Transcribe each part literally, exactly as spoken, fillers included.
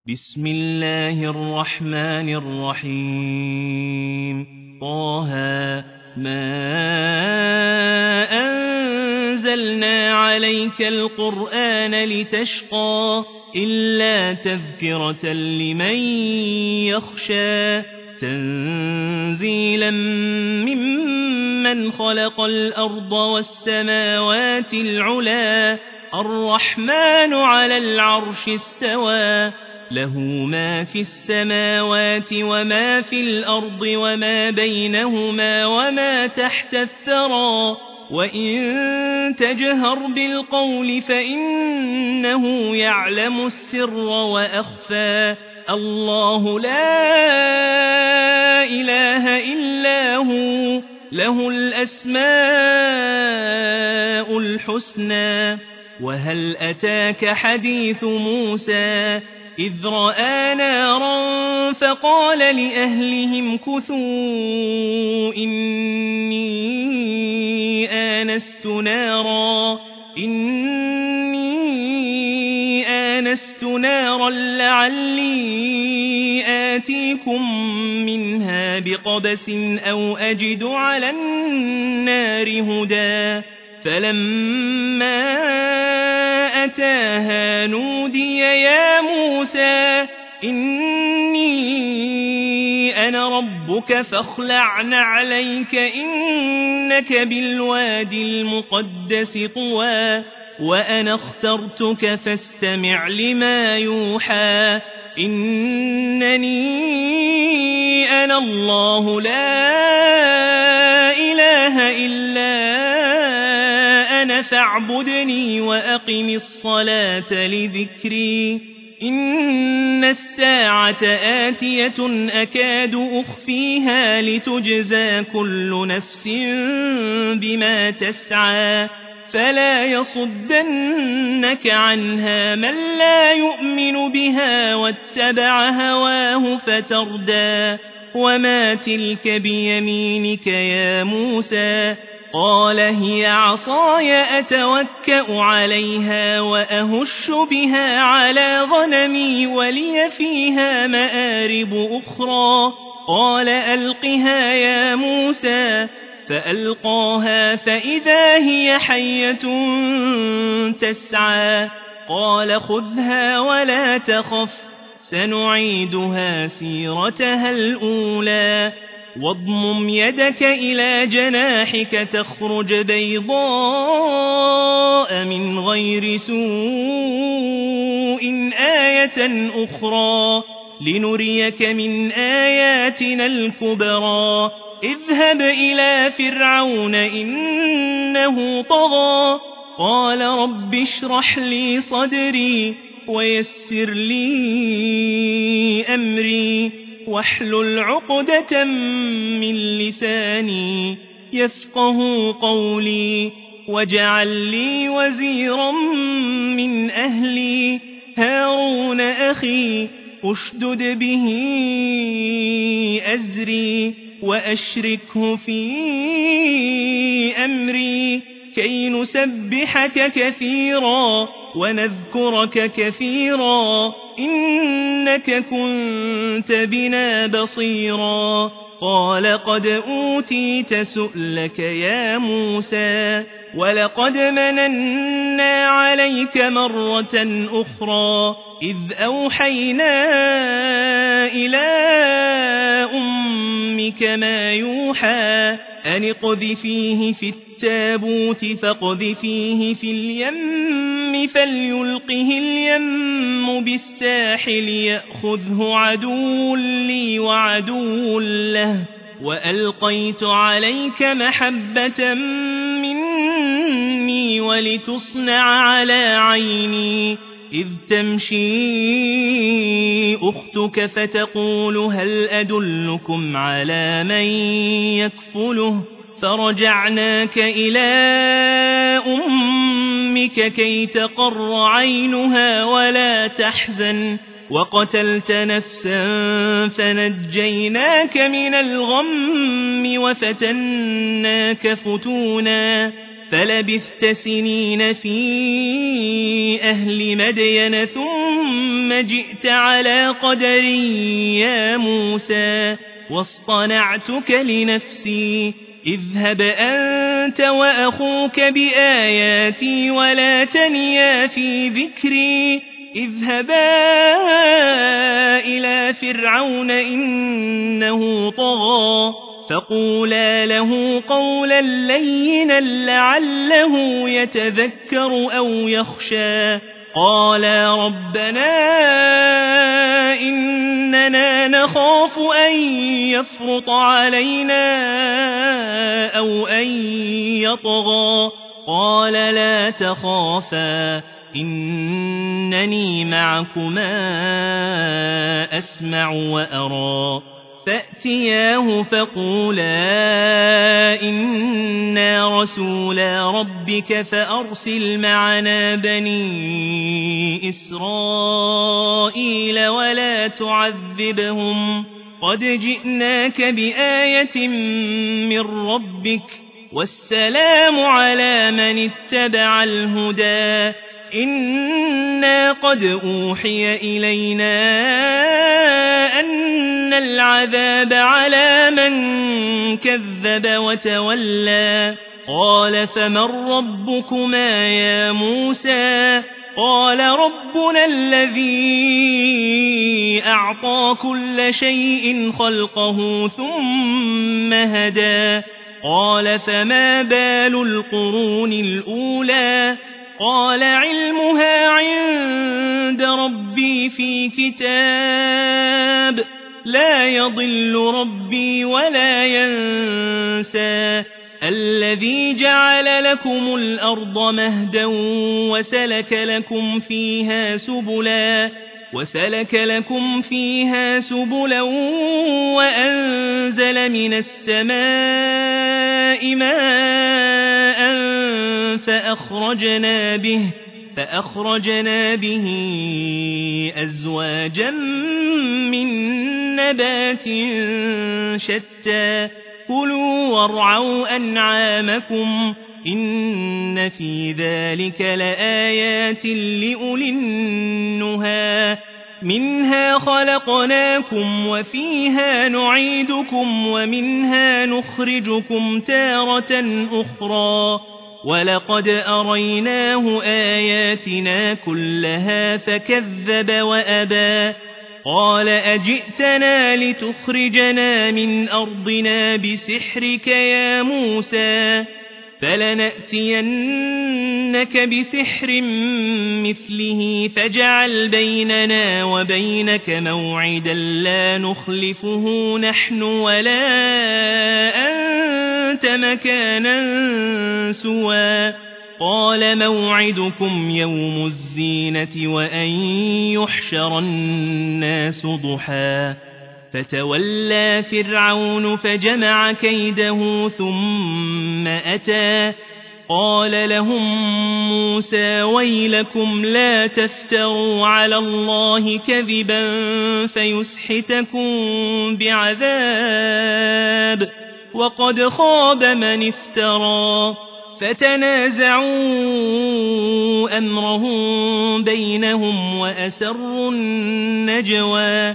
بسم الله الرحمن الرحيم طه ما أنزلنا عليك القرآن لتشقى إلا تذكرة لمن يخشى تنزيلا ممن خلق الأرض والسماوات العلا الرحمن على العرش استوى له ما في السماوات وما في الأرض وما بينهما وما تحت الثرى وإن تجهر بالقول فإنه يعلم السر وأخفى الله لا إله إلا هو له الأسماء الحسنى وهل أتاك حديث موسى إذ رأى نارا فقال لأهلهم كثوا إني آنست نارا إني آنست نارا لعلي آتيكم منها بقبس أو أجد على النار هدى فلما أتاها نودي يا موسى إني أنا ربك فاخلع نعليك إنك بالوادي المقدس طوى وأنا اخترتك فاستمع لما يوحى إنني أنا الله لا إله إلا أنا فاعبدني وأقم الصلاة لذكري إن الساعة آتية أكاد أخفيها لتجزى كل نفس بما تسعى فلا يصدنك عنها من لا يؤمن بها واتبع هواه فتردى وما تلك بيمينك يا موسى قال هي عصاي أتوكأ عليها وأهش بها على غنمي ولي فيها مآرب أخرى قال ألقها يا موسى فألقاها فإذا هي حية تسعى قال خذها ولا تخف سنعيدها سيرتها الأولى واضمم يدك إلى جناحك تخرج بيضاء من غير سوء آية أخرى لنريك من آياتنا الكبرى اذهب إلى فرعون إنه طغى قال رب اشرح لي صدري ويسر لي أمري واحلل عقدة من لساني يفقه قولي واجعل لي وزيرا من أهلي هارون أخي أشدد به أزري وأشركه في أمري كي نسبحك كثيرا ونذكرك كثيرا إنك كنت بنا بصيرا قال قد أوتيت سؤلك يا موسى ولقد مننا عليك مرة أخرى إذ أوحينا إلى أمك ما يوحى أن اقذفيه في التابوت فاقذفيه في اليم فليلقه اليم بالساحل يأخذه عدو لي وعدو له وألقيت عليك محبة مني ولتصنع على عيني إذ تمشي أختك فتقول هل أدلكم على من يكفله فرجعناك إلى أمك كي تقر عينها ولا تحزن وقتلت نفسا فنجيناك من الغم وفتناك فتونا فلبثت سنين في أهل مدين ثم جئت على قدر يا موسى واصطنعتك لنفسي اذهب أنت وأخوك بآياتي ولا تنيا في ذكري اذهبا إلى فرعون إنه طغى فقولا له قولا لينا لعله يتذكر أو يخشى قالا ربنا إننا نخاف أن يفرط علينا أو أن يطغى قال لا تخافا إنني معكما أسمع وأرى فأتياه فقولا إنا رسولا ربك فأرسل معنا بني إسرائيل ولا تعذبهم قد جئناك بآية من ربك والسلام على من اتبع الهدى إنا قد أوحي إلينا أن العذاب على من كذب وتولى قال فمن ربكما يا موسى قال ربنا الذي أعطى كل شيء خلقه ثم هدى قال فما بال القرون الأولى قال علمها عند ربي في كتاب لا يضل ربي ولا ينسى الذي جعل لكم الأرض مهدا وسلك لكم فيها سبلا وسلك لكم فيها سبلا وأنزل من السماء ماء فأخرجنا به فأخرجنا به أزواجا من نبات شتى كلوا وارعوا أنعامكم إن في ذلك لآيات لأولي النهى منها خلقناكم وفيها نعيدكم ومنها نخرجكم تارة أخرى ولقد أريناه آياتنا كلها فكذب وأبى قال أجئتنا لتخرجنا من أرضنا بسحرك يا موسى فلنأتينك بسحر مثله فاجعل بيننا وبينك موعدا لا نخلفه نحن ولا أنت مكانا سوى قال موعدكم يوم الزينة وأن يحشر الناس ضحى فتولى فرعون فجمع كيده ثم أتى قال لهم موسى ويلكم لا تفتروا على الله كذبا فيسحتكم بعذاب وقد خاب من افترى فتنازعوا أمرهم بينهم وأسروا النجوى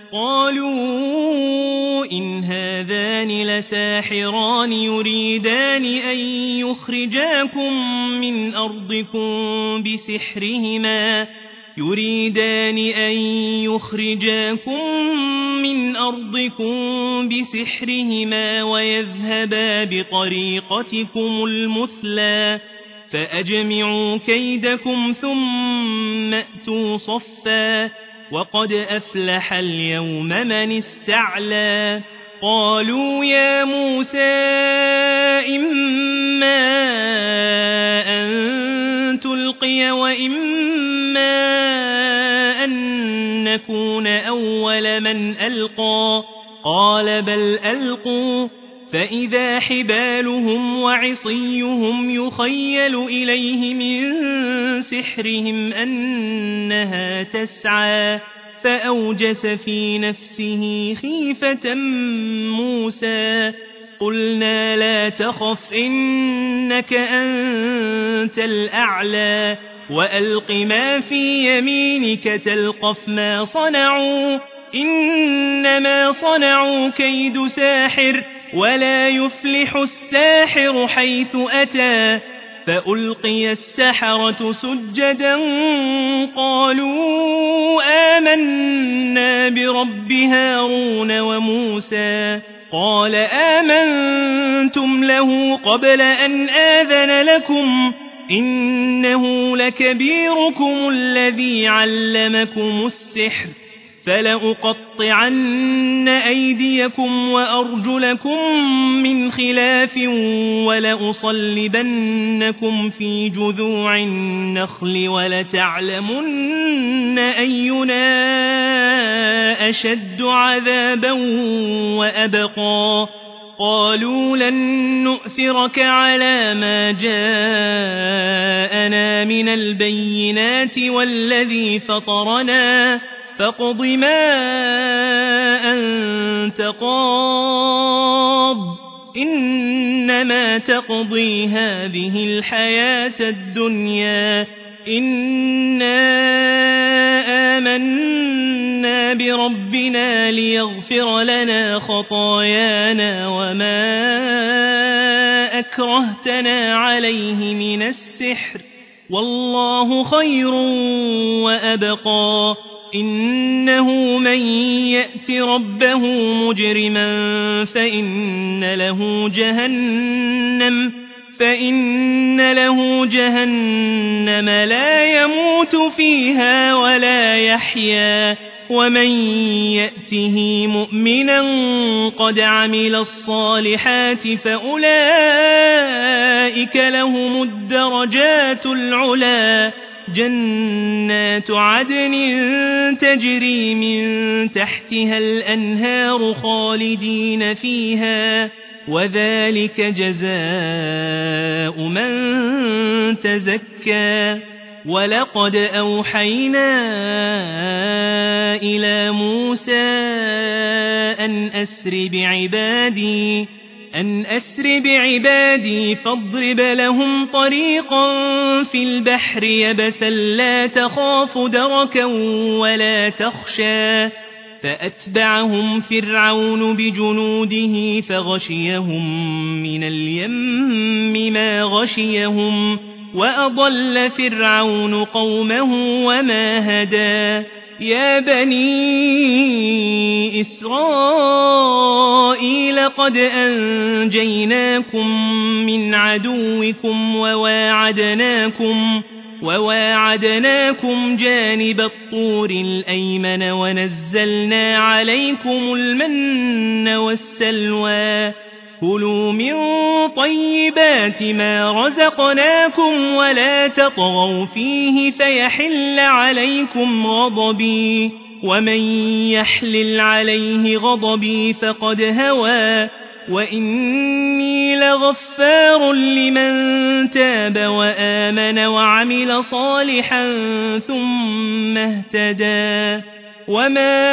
قالوا إن هذان لساحران يريدان أن يخرجاكم من أرضكم بسحرهما يريدان أن يخرجاكم من أرضكم بسحرهما ويذهبا بطريقتكم المثلى فأجمعوا كيدكم ثم أتوا صفا وقد أفلح اليوم من استعلى قالوا يا موسى إما أن تلقي وإما أن نكون أول من ألقى قال بل ألقوا فإذا حبالهم وعصيهم يخيل إليه من سحرهم أنها تسعى فأوجس في نفسه خيفة موسى قلنا لا تخف إنك أنت الأعلى وألق ما في يمينك تلقف ما صنعوا إنما صنعوا كيد ساحر ولا يفلح الساحر حيث أتى فألقي السحرة سجدا قالوا آمنا برب هارون وموسى قال آمنتم له قبل أن آذن لكم إنه لكبيركم الذي علمكم السحر فلأقطعن أيديكم وأرجلكم من خلاف ولأصلبنكم في جذوع النخل ولتعلمن أينا أشد عذابا وأبقى قالوا لن نؤثرك على ما جاءنا من البينات والذي فطرنا فاقض ما أنت قاض إنما تقضي هذه الحياة الدنيا إنا آمنا بربنا ليغفر لنا خطايانا وما أكرهتنا عليه من السحر والله خير وأبقى إنه من يأت ربه مجرما فإن له جهنم فإن له جهنم لا يموت فيها ولا يحيا ومن يأته مؤمنا قد عمل الصالحات فأولئك لهم الدرجات العلى جنات عدن تجري من تحتها الأنهار خالدين فيها وذلك جزاء من تزكى ولقد أوحينا إلى موسى أن أسر بعبادي أن أسر بعبادي فاضرب لهم طريقا في البحر يبسا لا تخاف دركا ولا تخشى فأتبعهم فرعون بجنوده فغشيهم من اليم ما غشيهم وأضل فرعون قومه وما هدى يا بني إسرائيل قد أنجيناكم من عدوكم وواعدناكم وواعدناكم جانب الطور الأيمن ونزلنا عليكم المن والسلوى كلوا من طيبات ما رزقناكم ولا تطغوا فيه فيحل عليكم غضبي ومن يحلل عليه غضبي فقد هوى وإني لغفار لمن تاب وآمن وعمل صالحا ثم اهتدى وما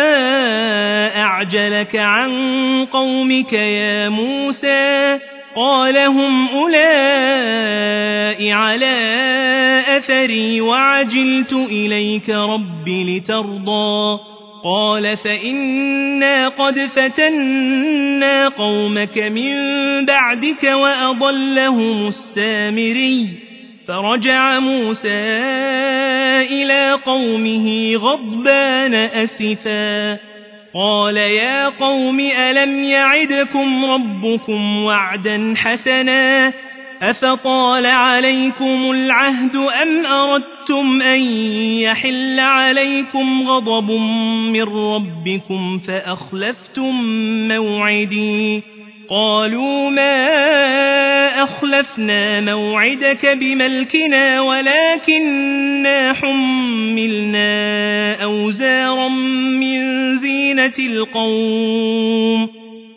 أعجلك عن قومك يا موسى قال هم أولئك على أثري وعجلت إليك رب لترضى قال فإنا قد فتنا قومك من بعدك وأضلهم السامري فرجع موسى إلى قومه غضبان أسفا قال يا قوم ألم يعدكم ربكم وعدا حسنا أفطال عليكم العهد أم أردتم أن يحل عليكم غضب من ربكم فأخلفتم موعدي قالوا ما أخلفنا موعدك بملكنا ولكننا حملنا أوزارا من زينة القوم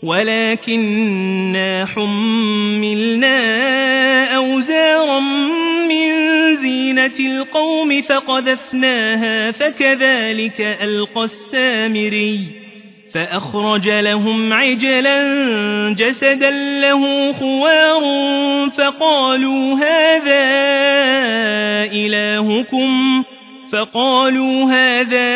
ولكننا حملنا أوزارا من زينة القوم فقذفناها فكذلك ألقى السامري فأخرج لهم عجلا جسدا له خوار فقالوا هذا إلهكم فقالوا هذا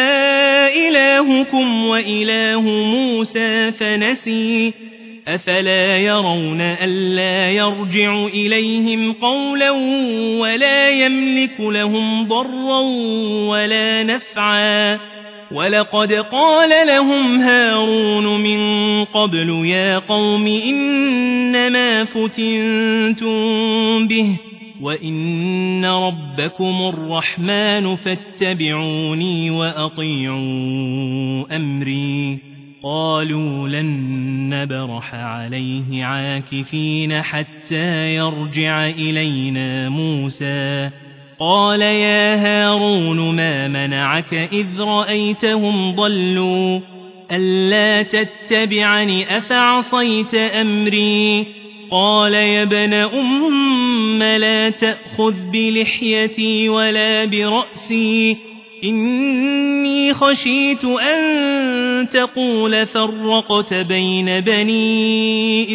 إلهكم وإله موسى فنسي أفلا يرون ألا يرجع إليهم قولا ولا يملك لهم ضرا ولا نفعا ولقد قال لهم هارون من قبل يا قوم إنما فتنتم به وإن ربكم الرحمن فاتبعوني وأطيعوا أمري قالوا لن نبرح عليه عاكفين حتى يرجع إلينا موسى قال يا هارون ما منعك إذ رأيتهم ضلوا ألا تتبعني أفعصيت أمري قال يا ابن أم لا تأخذ بلحيتي ولا برأسي إني خشيت أن تقول فرقت بين بني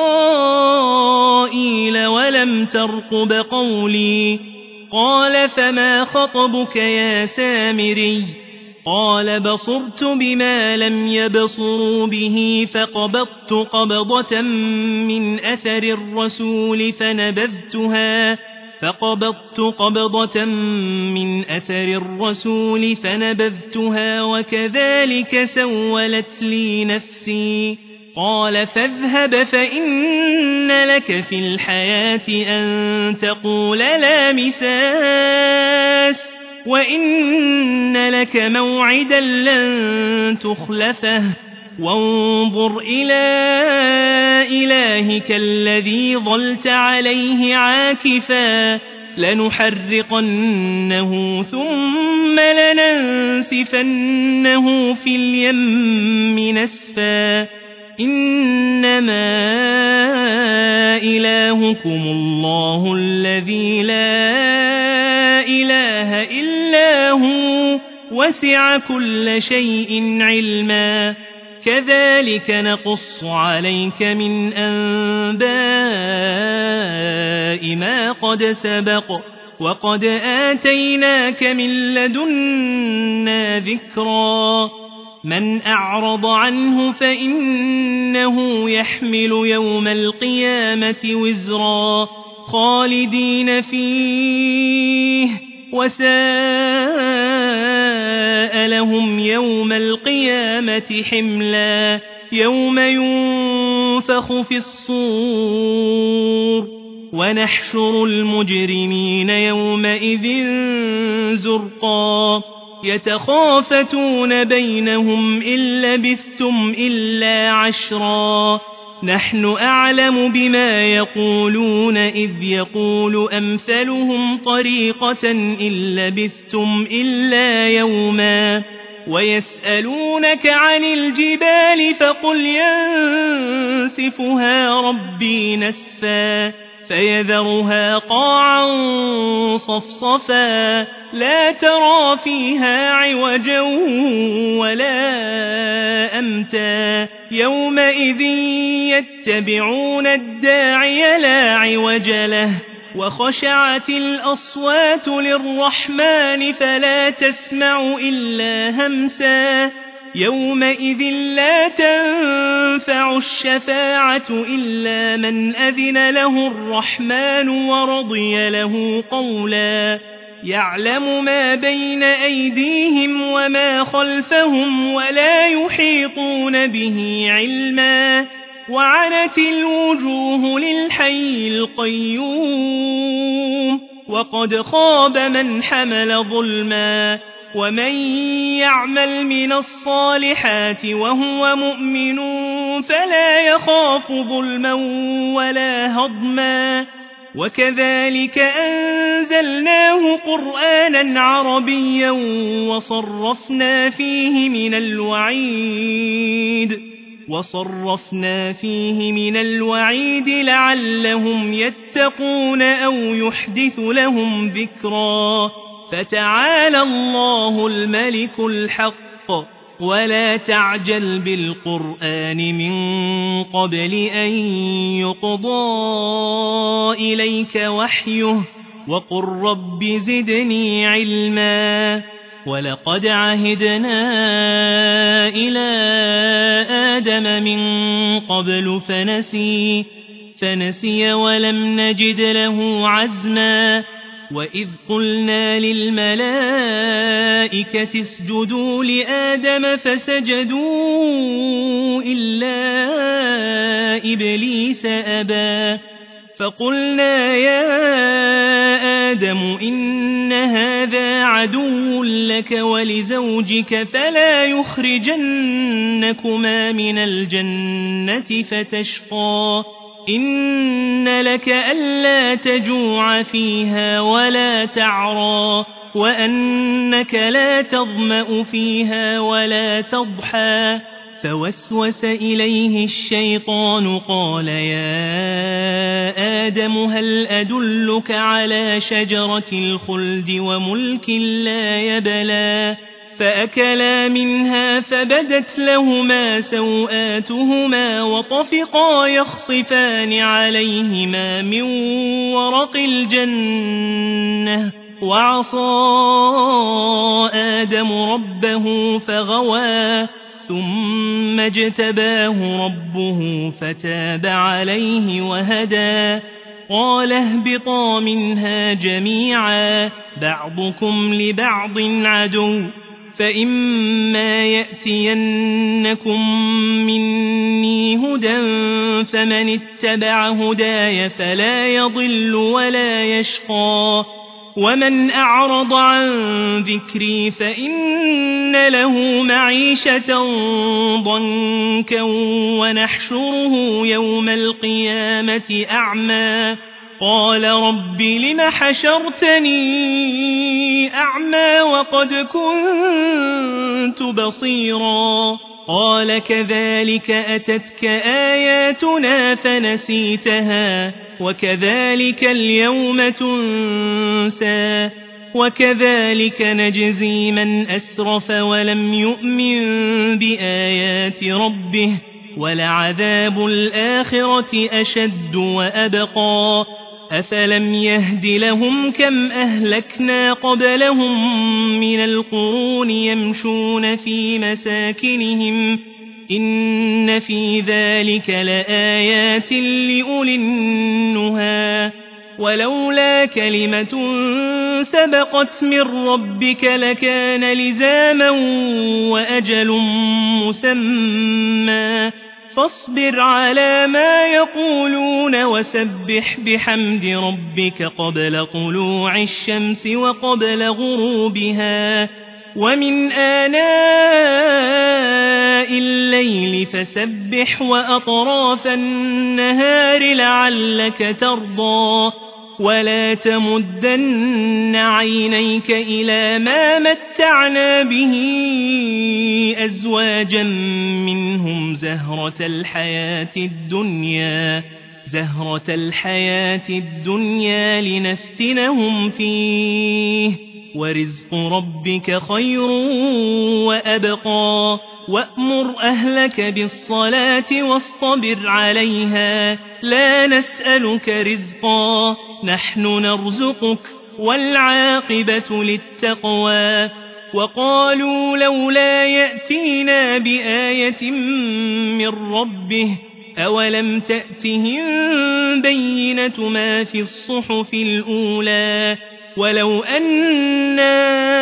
إسرائيل ولم ترقب قولي قال فما خطبك يا سامري قال بصرت بما لم يبصروا به فقبضت قبضة من أثر الرسول فنبذتها فقبضت قبضة من أثر الرسول فنبذتها وكذلك سولت لي نفسي قال فاذهب فإن لك في الحياة أن تقول لا مساس وإن لك موعدا لن تخلفه وانظر إلى إلهك الذي ظلت عليه عاكفا لنحرقنه ثم لننسفنه في اليم نسفا إنما إلهكم الله الذي لا إله إلا هو وسع كل شيء علما كذلك نقص عليك من أنباء ما قد سبق وقد آتيناك من لدنا ذكرا من أعرض عنه فإنه يحمل يوم القيامة وزرا خالدين فيه وساء لهم يوم القيامة حملا يوم ينفخ في الصور ونحشر المجرمين يومئذ زرقا يتخافتون بينهم إن لبثتم إلا عشرا نحن أعلم بما يقولون إذ يقول أمثلهم طريقة إن لبثتم إلا يوما ويسألونك عن الجبال فقل ينسفها ربي نسفا فيذرها قاعا صفصفا لا ترى فيها عوجا ولا أمتا يومئذ يتبعون الداعي لا عوج له وخشعت الأصوات للرحمن فلا تسمع إلا همسا يومئذ لا تنفع الشفاعة إلا من أذن له الرحمن ورضي له قولا يعلم ما بين أيديهم وما خلفهم ولا يحيطون به علما وعنت الوجوه للحي القيوم وقد خاب من حمل ظلما ومن يعمل من الصالحات وهو مؤمن فلا يخاف ظلما ولا هضما وكذلك أنزلناه قرآنا عربيا وصرفنا فيه من الوعيد وصرفنا فيه من الوعيد لعلهم يتقون أو يحدث لهم ذكرا فتعالى الله الملك الحق ولا تعجل بالقرآن من قبل أن يقضى إليك وحيه وقل رب زدني علما ولقد عهدنا إلى آدم من قبل فنسي فنسي ولم نجد له عزما وإذ قلنا للملائكة اسجدوا لآدم فسجدوا إلا إبليس أبى فقلنا يا آدم إن هذا عدو لك ولزوجك فلا يخرجنكما من الجنة فتشقى إن لك ألا تجوع فيها ولا تعرى وأنك لا تظمأ فيها ولا تضحى فوسوس إليه الشيطان قال يا آدم هل أدلك على شجرة الخلد وملك لا يبلى فأكلا منها فبدت لهما سوآتهما وطفقا يخصفان عليهما من ورق الجنة وعصى آدم ربه فغوى ثم اجتباه ربه فتاب عليه وهدى قال اهبطا منها جميعا بعضكم لبعض عدو فإما يأتينكم مني هدى فمن اتبع هداي فلا يضل ولا يشقى ومن أعرض عن ذكري فإن له معيشة ضنكا ونحشره يوم القيامة أعمى قال رب لم حشرتني أعمى وقد كنت بصيرا قال كذلك أتتك آياتنا فنسيتها وكذلك اليوم تنسى وكذلك نجزي من أسرف ولم يؤمن بآيات ربه ولعذاب الآخرة أشد وأبقى أفلم يهد لهم كم أهلكنا قبلهم من القرون يمشون في مساكنهم إن في ذلك لآيات لأولي النهى ولولا كلمة سبقت من ربك لكان لزاما وأجل مسمى فاصبر على ما يقولون وسبح بحمد ربك قبل طلوع الشمس وقبل غروبها ومن آناء الليل فسبح وأطراف النهار لعلك ترضى ولا تمدن عينيك إلى ما متعنا به أزواجا منهم زهرة الحياة الدنيا زهرة الحياة الدنيا لنفتنهم فيه ورزق ربك خير وأبقى وأمر أهلك بالصلاة واصطبر عليها لا نسألك رزقا نحن نرزقك والعاقبة للتقوى وقالوا لولا يأتينا بآية من ربه أولم تأتهم بينة ما في الصحف الأولى ولو أنا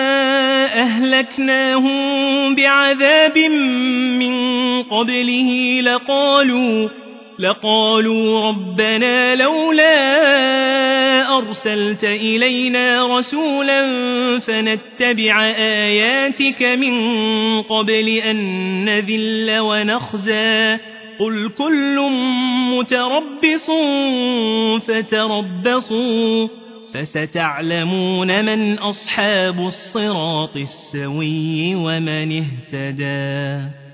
أهلكناهم بعذاب من قبله لقالوا لقالوا ربنا لولا أرسلت إلينا رسولا فنتبع آياتك من قبل أن نذل ونخزى قل كل متربص فتربصوا فستعلمون من أصحاب الصراط السوي ومن اهتدى